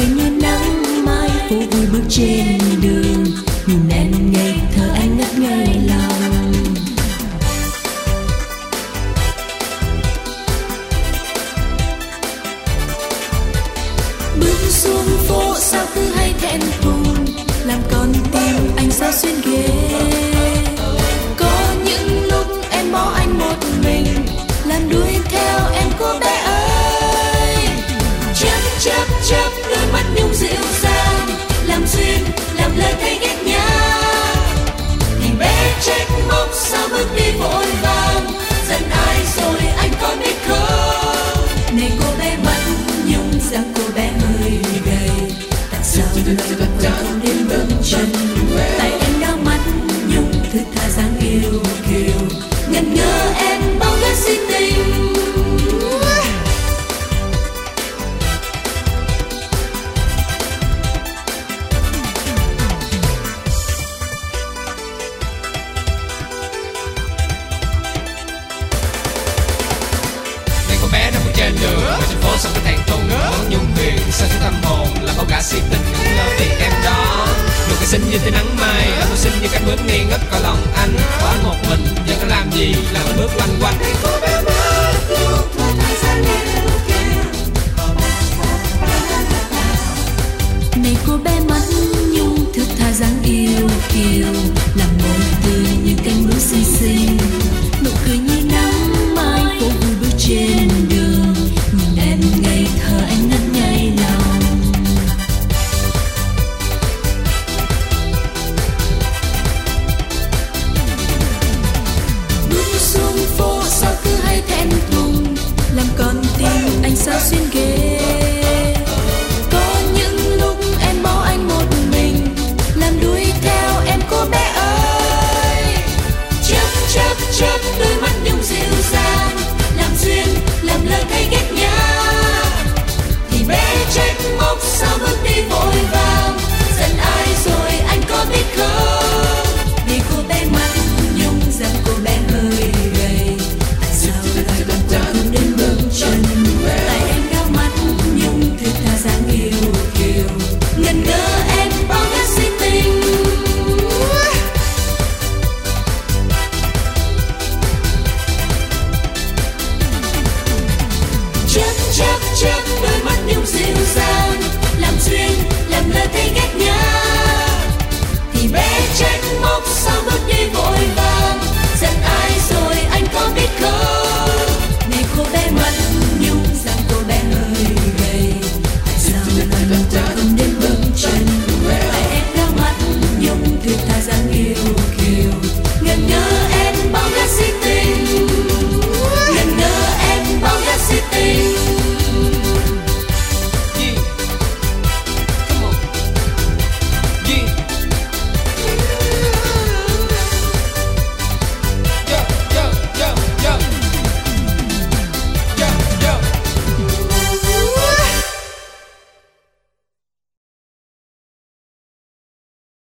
cười như nắng mai phố vui bước trên đường, nhìn em ngây thơ anh ngất ngây lòng. Bước xuống phố sao cứ hay thẹn thùng, làm con tim anh sao xuyên ghế. Có những lúc em bỏ anh một mình, làm đuổi theo em cô bé ơi. Chớp chớp chớp đôi mắt nhung dịu dàng, làm duyên làm lời thay ghét nhá. Nhìn bé trách móc sao bước đi vội vàng, giận ai rồi anh có biết không? Này cô bé mắt nhung dáng cô bé hơi gầy, tại sao lời vẫn không đến bước chân? Tại em đau mắt nhung thức tha dáng yêu kiều, ngần ngơ em bao ghét si tình. Này cô bé đang bước trên đường, ở trên phố sao cứ thẹn thùng, bóng nhung huyền sao thứ tâm hồn, làm bao cả si tình ngẩn ngơ vì em đó. Nụ cười xinh như tia nắng mai, làm tôi xinh như cánh bướm nghi ngất cõi lòng anh. Bỏ anh một mình, giờ có làm gì, làm anh bước loanh quanh. Này cô bé mắt nhung thôi tại sao yêu kiều. Này cô bé mắt nhung thức tha dáng yêu kiều, làm môi tươi như cánh bướm xinh xinh, nụ cười như nắng mai phố vui bước trên đường, nhìn em ngây thơ anh ngất ngây lòng. Bước xuống phố sao cứ hay thẹn thùng, làm con tim anh sao xuyên ghế. Có những lúc em bỏ anh một mình, làm đuổi theo em cô bé ơi. Chớp chớp chớp đôi mắt nhung dịu dàng, làm duyên làm lời thay ghét nhá. Thì bé trách móc sao bước đi vội vàng, giận ai rồi anh có biết không? Vì cô bé mắt nhung dáng cô bé hơi gầy, tại sao lại vẫn không đến bước chân? Tại em đau mắt nhung thức tha dáng yêu kiều, ngần ngơ em bao ghét si tình. Chớp chớp chớp đôi mắt nhung dịu dàng, làm duyên làm lời thay ghét nhá. Thì bé trách móc sao bước đi vội vàng, giận ai rồi anh có biết không? Này cô bé mắt nhung dáng cô bé hơi gầy, tại sao lại vẫn không đến